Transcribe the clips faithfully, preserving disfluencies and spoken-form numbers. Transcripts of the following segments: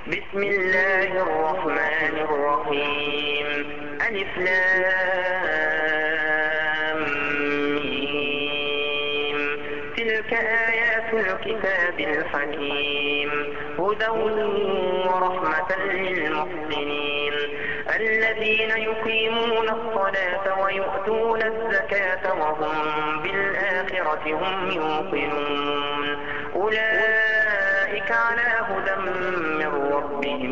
بسم الله الرحمن الرحيم. ألف لام ميم. تلك آيات الكتاب الحكيم، هدى ورحمة للمحسنين الذين يقيمون الصلاة ويؤتون الزكاة وهم بالآخرة هم يوقنون. أولئك على هدى من ربهم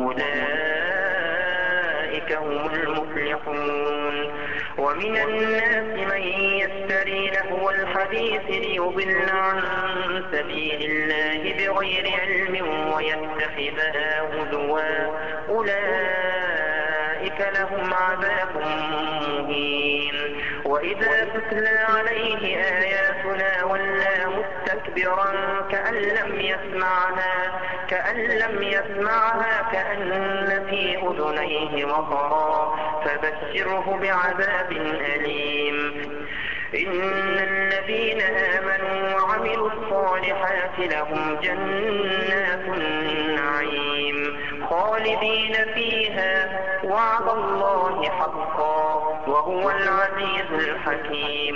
وأولئك هم المفلحون. ومن الناس من يشتري لهو الحديث ليضل عن سبيل الله بغير علم ويتخذها هزوا، أولئك لهم عذاب مهين. وإذا تتلى عليه آياتنا ولى مستكبرا كأن لم يسمعها كأن لم يسمعها كأن في أذنيه وقرا، فبشره بعذاب أليم. إن الذين آمنوا وعملوا الصالحات لهم جنات النعيم خالدين فيها، وعد الله حقا وهو العزيز الحكيم.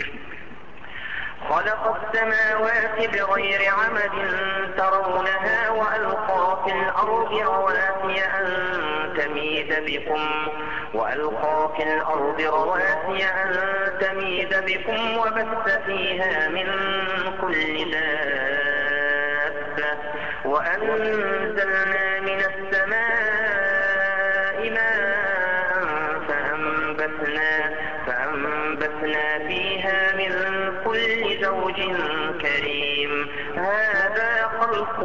خلق السماوات بغير عمد ترونها وألقى في الأرض رواسي أن تميد بكم وألقى في الأرض رواسي أن تميد بكم وبث فيها من كل دابة، وأنزلنا من السماء ماء فأنبتنا فأنبتنا فيها من كل زوج كريم. هذا خلق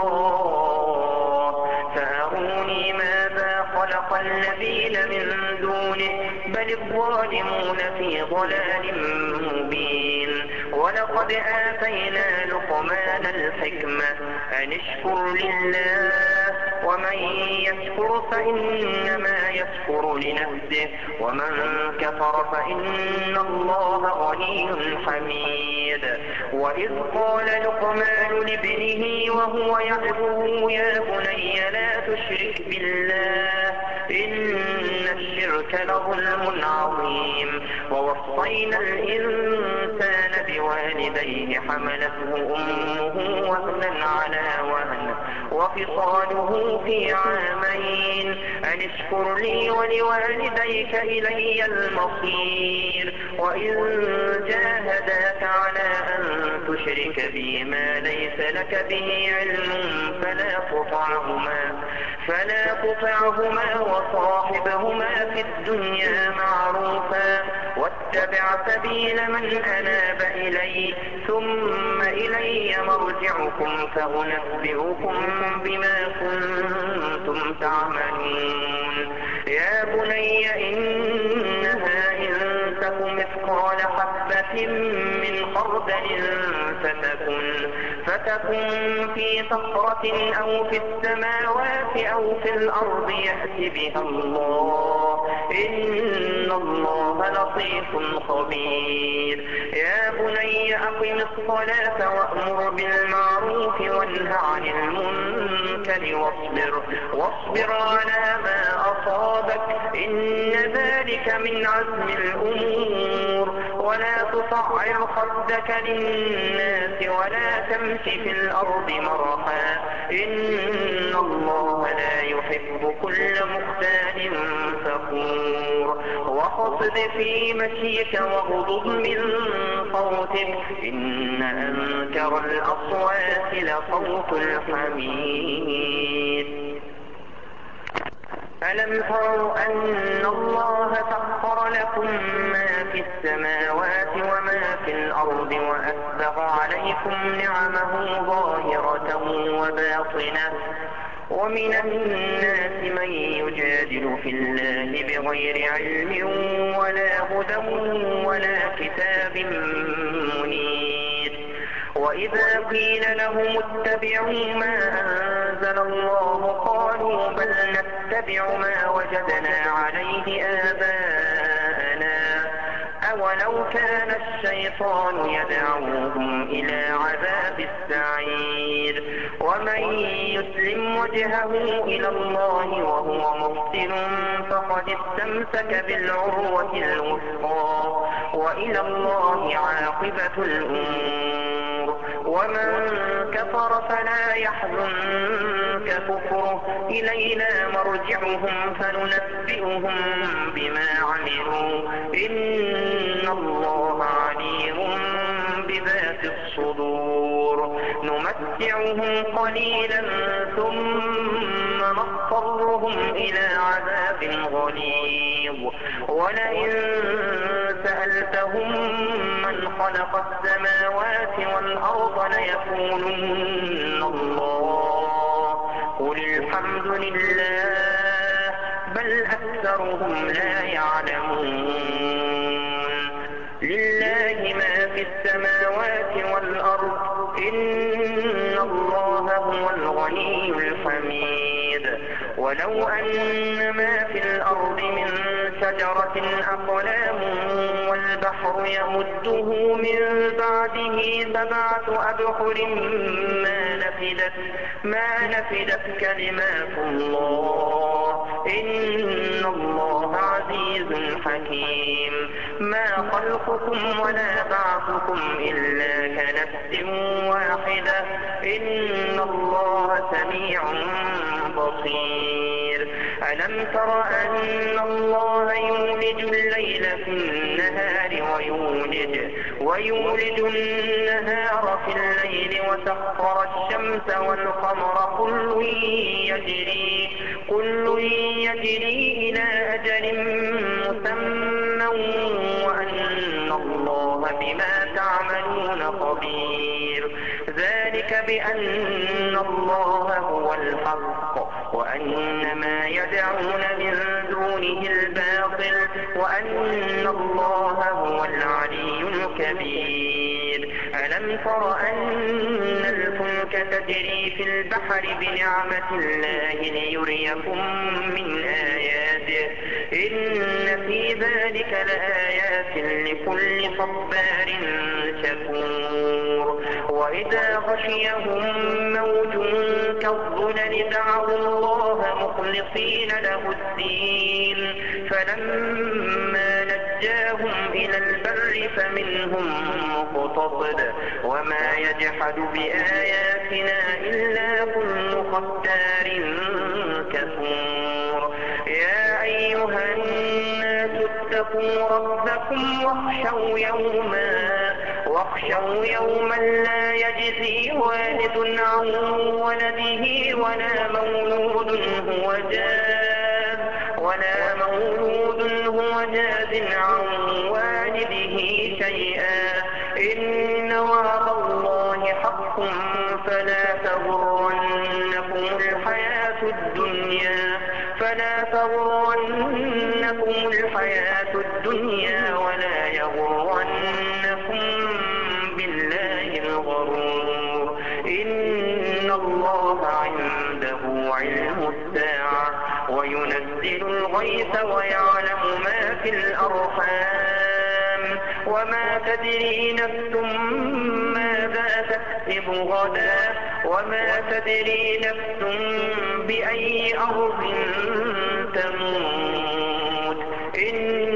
الله، فأروني ماذا خلق الذين من دونه، بل الظالمون في ضلال مبين. ولقد آتينا لقمان الحكمة أن اشكر لله، ومن يشكر فإنما يشكر لنفسه، ومن كفر فإن الله غني حميد. وإذ قال لقمان لابنه وهو يعظه يا بني لا تشرك بالله إن الشرك لظلم عظيم. ووصينا الإنسان بوالديه حملته أمه وهنا على وهن وفصاله في عامين أن اشكر لي ولوالديك إلي المصير. وإن جاهداك على أن تشرك بي ما ليس لك به علم فلا تطعهما فلا تطعهما وصاحبهما في الدنيا معروفا، واتبع سبيل من أناب إلي ثم إلي مرجعكم فأنبئكم بما كنتم تعملون. يا بني إنها إن تك مثقال حبة من خردل فتكن فتكن في صخرة أو في السماوات أو في الأرض يأت بها الله، إن الله لطيف خبير. يا بني أقم الصلاة وأمر بالمعروف وانه عن المنكر واصبر واصبر على ما أصابك إن ذلك من عزم الأمور. ولا تصعر خدك للناس ولا تمش في الأرض مرحا إن الله لا يحب كل مختال فخور. واخفض في مشيك واغضض من صوتك إن أنكر الأصوات لصوت الحميد. ألم تروا أن الله سخر لكم ما في السماوات وما في الأرض وأسبغ عليكم نعمه ظاهرة وباطنة، ومن الناس من يجادل في الله بغير علم ولا هدى ولا كتاب منير. وإذا قيل لهم اتبعوا ما أنزل الله قالوا بل نتبع ما وجدنا عليه آباءنا ولو كان الشيطان يدعوهم إلى عذاب السعير ومن يسلم وجهه إلى الله وهو محسن فقد استمسك بالعروة الوثقى وإلى الله عاقبة الأمور ومن كفر فلا يحزنك كفره إلينا مرجعهم فننبئهم بما عملوا إن الله عليم بذات الصدور نمتعهم قليلا ثم نضطرهم إلى عذاب غليظ ولئن سألتهم من خلق السماوات والأرض ليقولن الله قل الحمد لله بل أكثرهم لا يعلمون لله ما في السماوات والأرض إن الله هو الغني الحميد ولو أن ما في الأرض من شجرة أقلام والبحر يمده من بعده سبعة أبحر ما نفدت ما نفدت كلمات الله إن الله عزيز حكيم ما خلقكم ولا بعثكم إلا كنفس واحدة إن الله سميع بصير ألم تر أن الله يولج الليل في النهار ويولج, ويولج النهار في الليل وسخر الشمس والقمر كل يجري, كل يجري إلى أجل مسمى وأن الله بما تعملون خبير ذلك بأن الله هو الحق وأن ما يدعون من دونه الباطل وأن الله هو العلي الكبير ألم تر أن الفلك تجري في البحر بنعمة الله ليريكم من آياته إن في ذلك لآيات لكل صبار شكور وإذا غشيهم موج كالظلل دعوا الله مخلصين له الدين فلما نجاهم إلى البر فمنهم مقتصد وما يجحد بآياتنا إلا كل ختار كفور يا أيها الناس اتقوا ربكم واخشوا يوما واخشوا يوما لا يجزي والد عن ولده ولا مولود هو جاز ولا مولود هو جاز عن والده شيئا إن وعد الله حق فلا تغرنكم الحياة الدنيا فلا تغرنكم الحياة الدنيا ولا يغرنكم بالله الغرور إن الله عنده علم الساعة وينزل الغيث ويعلم ما في الأرحام وما تدري نفس ماذا تكسب غدا وما تدري نفس بأي أرض تموت إن